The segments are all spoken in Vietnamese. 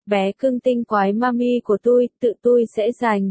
Bé cưng tinh quái mami của tôi, tự tôi sẽ giành.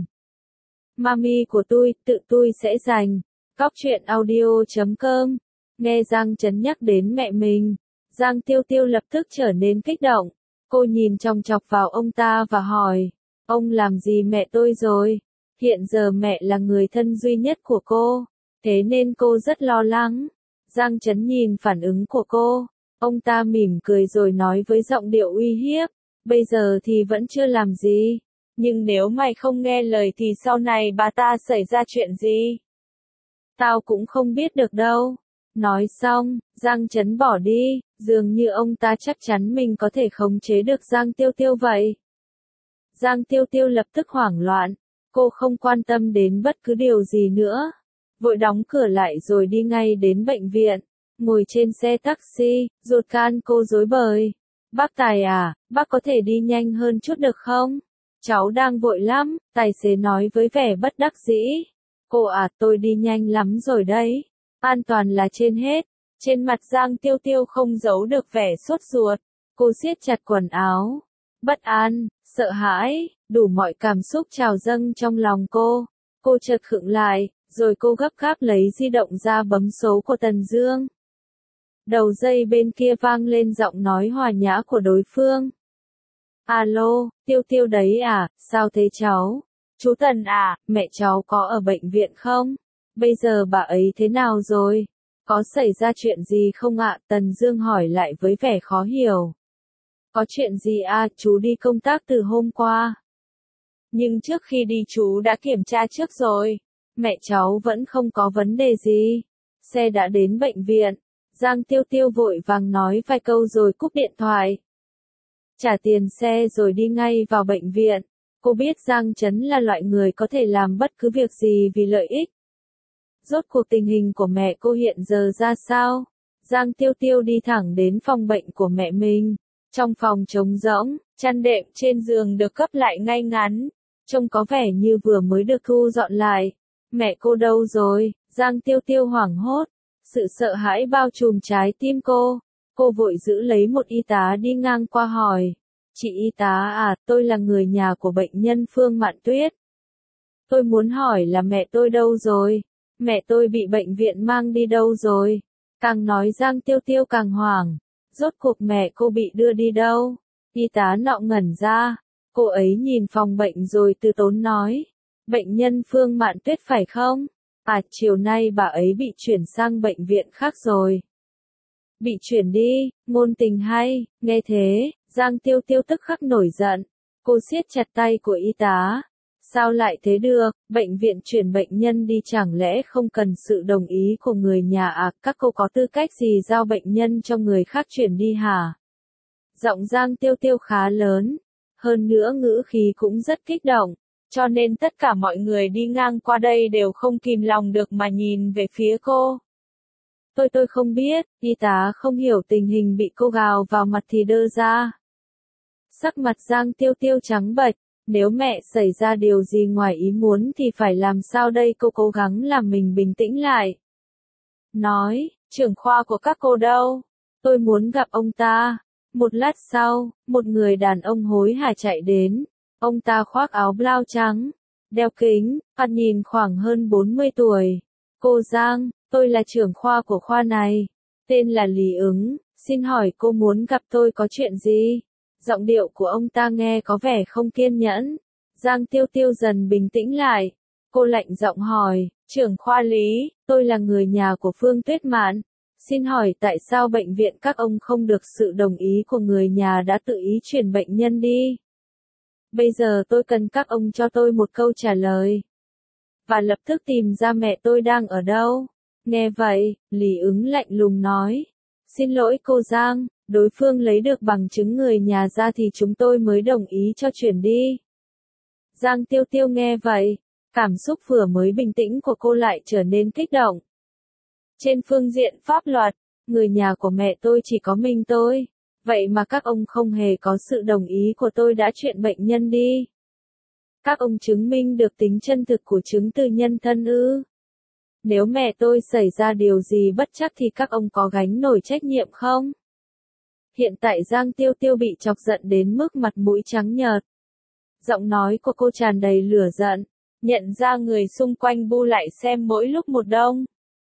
Mami của tôi, tự tôi sẽ giành. Cóc truyện audio.com. Nghe Giang Trấn nhắc đến mẹ mình, Giang Tiêu Tiêu lập tức trở nên kích động. Cô nhìn chòng chọc vào ông ta và hỏi, ông làm gì mẹ tôi rồi? Hiện giờ mẹ là người thân duy nhất của cô, thế nên cô rất lo lắng. Giang Trấn nhìn phản ứng của cô, ông ta mỉm cười rồi nói với giọng điệu uy hiếp, bây giờ thì vẫn chưa làm gì, nhưng nếu mày không nghe lời thì sau này bà ta xảy ra chuyện gì? Tao cũng không biết được đâu. Nói xong, Giang Trấn bỏ đi, dường như ông ta chắc chắn mình có thể khống chế được Giang Tiêu Tiêu vậy. Giang Tiêu Tiêu lập tức hoảng loạn, cô không quan tâm đến bất cứ điều gì nữa. Vội đóng cửa lại rồi đi ngay đến bệnh viện, ngồi trên xe taxi, ruột gan cô rối bời. Bác Tài à, bác có thể đi nhanh hơn chút được không? Cháu đang vội lắm, tài xế nói với vẻ bất đắc dĩ. Cô à, tôi đi nhanh lắm rồi đấy. An toàn là trên hết. Trên mặt Giang Tiêu Tiêu không giấu được vẻ sốt ruột. Cô siết chặt quần áo. Bất an, sợ hãi, đủ mọi cảm xúc trào dâng trong lòng cô. Cô chợt khựng lại, rồi cô gấp gáp lấy di động ra bấm số của Tần Dương. Đầu dây bên kia vang lên giọng nói hòa nhã của đối phương. Alo, Tiêu Tiêu đấy à, sao thế cháu? Chú Tần à, mẹ cháu có ở bệnh viện không? Bây giờ bà ấy thế nào rồi? Có xảy ra chuyện gì không ạ? Tần Dương hỏi lại với vẻ khó hiểu. Có chuyện gì à, chú đi công tác từ hôm qua. Nhưng trước khi đi chú đã kiểm tra trước rồi. Mẹ cháu vẫn không có vấn đề gì. Xe đã đến bệnh viện. Giang Tiêu Tiêu vội vàng nói vài câu rồi cúp điện thoại. Trả tiền xe rồi đi ngay vào bệnh viện. Cô biết Giang Trấn là loại người có thể làm bất cứ việc gì vì lợi ích. Rốt cuộc tình hình của mẹ cô hiện giờ ra sao? Giang Tiêu Tiêu đi thẳng đến phòng bệnh của mẹ mình. Trong phòng trống rỗng, chăn đệm trên giường được cấp lại ngay ngắn. Trông có vẻ như vừa mới được thu dọn lại. Mẹ cô đâu rồi? Giang Tiêu Tiêu hoảng hốt. Sự sợ hãi bao trùm trái tim cô. Cô vội giữ lấy một y tá đi ngang qua hỏi. Chị y tá à, tôi là người nhà của bệnh nhân Phương Mạn Tuyết. Tôi muốn hỏi là mẹ tôi đâu rồi? Mẹ tôi bị bệnh viện mang đi đâu rồi? Càng nói Giang Tiêu Tiêu càng hoảng. Rốt cuộc mẹ cô bị đưa đi đâu? Y tá nọ ngẩn ra. Cô ấy nhìn phòng bệnh rồi từ tốn nói. Bệnh nhân Phương Mạn Tuyết phải không? À, chiều nay bà ấy bị chuyển sang bệnh viện khác rồi. Bị chuyển đi, ngôn tình hay, nghe thế, Giang Tiêu Tiêu tức khắc nổi giận. Cô siết chặt tay của y tá. Sao lại thế được, bệnh viện chuyển bệnh nhân đi chẳng lẽ không cần sự đồng ý của người nhà à, các cô có tư cách gì giao bệnh nhân cho người khác chuyển đi hả? Giọng Giang Tiêu Tiêu khá lớn, hơn nữa ngữ khí cũng rất kích động, cho nên tất cả mọi người đi ngang qua đây đều không kìm lòng được mà nhìn về phía cô. Tôi không biết, y tá không hiểu tình hình bị cô gào vào mặt thì đơ ra. Sắc mặt Giang Tiêu Tiêu trắng bệch, nếu mẹ xảy ra điều gì ngoài ý muốn thì phải làm sao đây, cô cố gắng làm mình bình tĩnh lại. Nói, trưởng khoa của các cô đâu? Tôi muốn gặp ông ta. Một lát sau, một người đàn ông hối hả chạy đến. Ông ta khoác áo blau trắng, đeo kính, mặt nhìn khoảng hơn 40 tuổi. Cô Giang, tôi là trưởng khoa của khoa này. Tên là Lý Ứng, xin hỏi cô muốn gặp tôi có chuyện gì? Giọng điệu của ông ta nghe có vẻ không kiên nhẫn. Giang Tiêu Tiêu dần bình tĩnh lại. Cô lạnh giọng hỏi, trưởng khoa Lý, tôi là người nhà của Phương Tuyết Mạn. Xin hỏi tại sao bệnh viện các ông không được sự đồng ý của người nhà đã tự ý chuyển bệnh nhân đi? Bây giờ tôi cần các ông cho tôi một câu trả lời. Và lập tức tìm ra mẹ tôi đang ở đâu. Nghe vậy, Lý Ứng lạnh lùng nói. Xin lỗi cô Giang, đối phương lấy được bằng chứng người nhà ra thì chúng tôi mới đồng ý cho chuyển đi. Giang Tiêu Tiêu nghe vậy, cảm xúc vừa mới bình tĩnh của cô lại trở nên kích động. Trên phương diện pháp luật, người nhà của mẹ tôi chỉ có mình tôi. Vậy mà các ông không hề có sự đồng ý của tôi đã chuyển bệnh nhân đi. Các ông chứng minh được tính chân thực của chứng từ nhân thân ư? Nếu mẹ tôi xảy ra điều gì bất trắc thì các ông có gánh nổi trách nhiệm không? Hiện tại Giang Tiêu Tiêu bị chọc giận đến mức mặt mũi trắng nhợt. Giọng nói của cô tràn đầy lửa giận, nhận ra người xung quanh bu lại xem mỗi lúc một đông.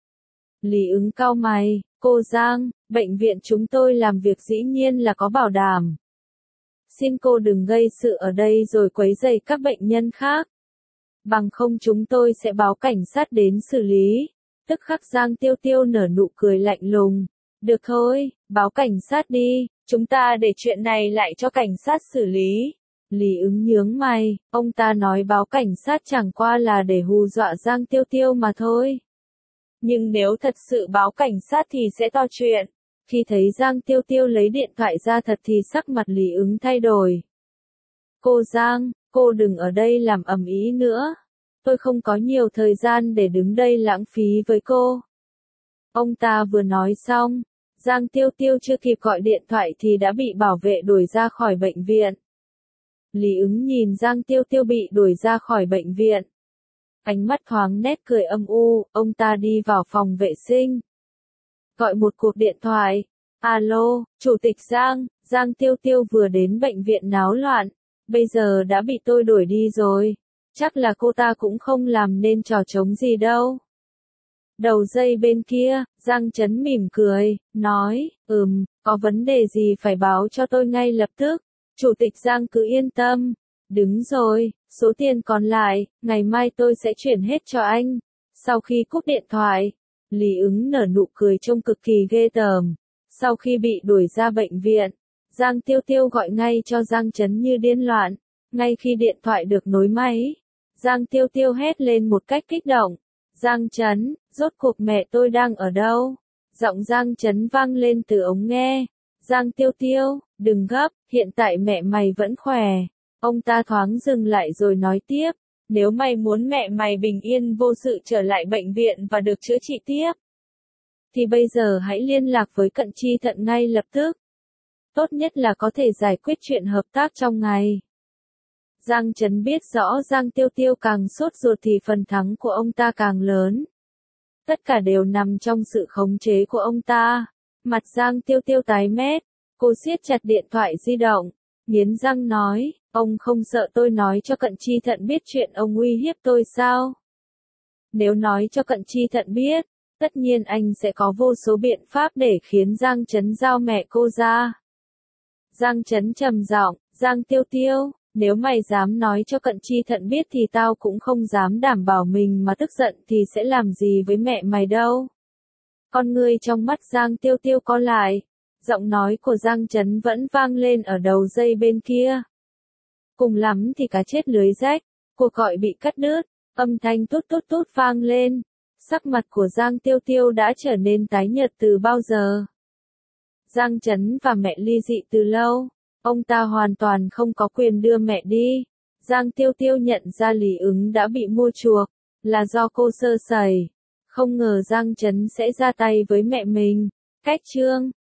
Lý Ứng cau mày, cô Giang, bệnh viện chúng tôi làm việc dĩ nhiên là có bảo đảm. Xin cô đừng gây sự ở đây rồi quấy rầy các bệnh nhân khác. Bằng không chúng tôi sẽ báo cảnh sát đến xử lý. Tức khắc Giang Tiêu Tiêu nở nụ cười lạnh lùng. Được thôi, báo cảnh sát đi, chúng ta để chuyện này lại cho cảnh sát xử lý. Lý Ứng nhướng mày, ông ta nói báo cảnh sát chẳng qua là để hù dọa Giang Tiêu Tiêu mà thôi. Nhưng nếu thật sự báo cảnh sát thì sẽ to chuyện. Khi thấy Giang Tiêu Tiêu lấy điện thoại ra thật thì sắc mặt Lý Ứng thay đổi. Cô Giang, cô đừng ở đây làm ầm ĩ nữa. Tôi không có nhiều thời gian để đứng đây lãng phí với cô. Ông ta vừa nói xong, Giang Tiêu Tiêu chưa kịp gọi điện thoại thì đã bị bảo vệ đuổi ra khỏi bệnh viện. Lý Ứng nhìn Giang Tiêu Tiêu bị đuổi ra khỏi bệnh viện. Ánh mắt thoáng nét cười âm u, ông ta đi vào phòng vệ sinh. Gọi một cuộc điện thoại. Alo, Chủ tịch Giang, Giang Tiêu Tiêu vừa đến bệnh viện náo loạn. Bây giờ đã bị tôi đuổi đi rồi. Chắc là cô ta cũng không làm nên trò trống gì đâu. Đầu dây bên kia, Giang Chấn mỉm cười, nói, có vấn đề gì phải báo cho tôi ngay lập tức. Chủ tịch Giang cứ yên tâm. Đứng rồi, số tiền còn lại, ngày mai tôi sẽ chuyển hết cho anh. Sau khi cúp điện thoại, Lý Ứng nở nụ cười trông cực kỳ ghê tởm. Sau khi bị đuổi ra bệnh viện, Giang Tiêu Tiêu gọi ngay cho Giang Chấn như điên loạn. Ngay khi điện thoại được nối máy, Giang Tiêu Tiêu hét lên một cách kích động. Giang Chấn, rốt cuộc mẹ tôi đang ở đâu? Giọng Giang Chấn vang lên từ ống nghe. Giang Tiêu Tiêu, đừng gấp, hiện tại mẹ mày vẫn khỏe. Ông ta thoáng dừng lại rồi nói tiếp. Nếu mày muốn mẹ mày bình yên vô sự trở lại bệnh viện và được chữa trị tiếp, thì bây giờ hãy liên lạc với Cận Chi Thận ngay lập tức. Tốt nhất là có thể giải quyết chuyện hợp tác trong ngày. Giang Chấn biết rõ Giang Tiêu Tiêu càng sốt ruột thì phần thắng của ông ta càng lớn. Tất cả đều nằm trong sự khống chế của ông ta. Mặt Giang Tiêu Tiêu tái mét, cô siết chặt điện thoại di động, nghiến răng nói, ông không sợ tôi nói cho Cận Chi Thận biết chuyện ông uy hiếp tôi sao? Nếu nói cho Cận Chi Thận biết, tất nhiên anh sẽ có vô số biện pháp để khiến Giang Chấn giao mẹ cô ra. Giang Chấn trầm giọng, Giang Tiêu Tiêu, nếu mày dám nói cho Cận Chi Thận biết thì tao cũng không dám đảm bảo mình mà tức giận thì sẽ làm gì với mẹ mày đâu. Con ngươi trong mắt Giang Tiêu Tiêu co lại, giọng nói của Giang Chấn vẫn vang lên ở đầu dây bên kia. Cùng lắm thì cá chết lưới rách, cuộc gọi bị cắt đứt, âm thanh tút tút tút vang lên. Sắc mặt của Giang Tiêu Tiêu đã trở nên tái nhợt từ bao giờ. Giang Chấn và mẹ ly dị từ lâu, ông ta hoàn toàn không có quyền đưa mẹ đi. Giang Tiêu Tiêu nhận ra Lý Ứng đã bị mua chuộc, là do cô sơ sẩy. Không ngờ Giang Chấn sẽ ra tay với mẹ mình. Cách chương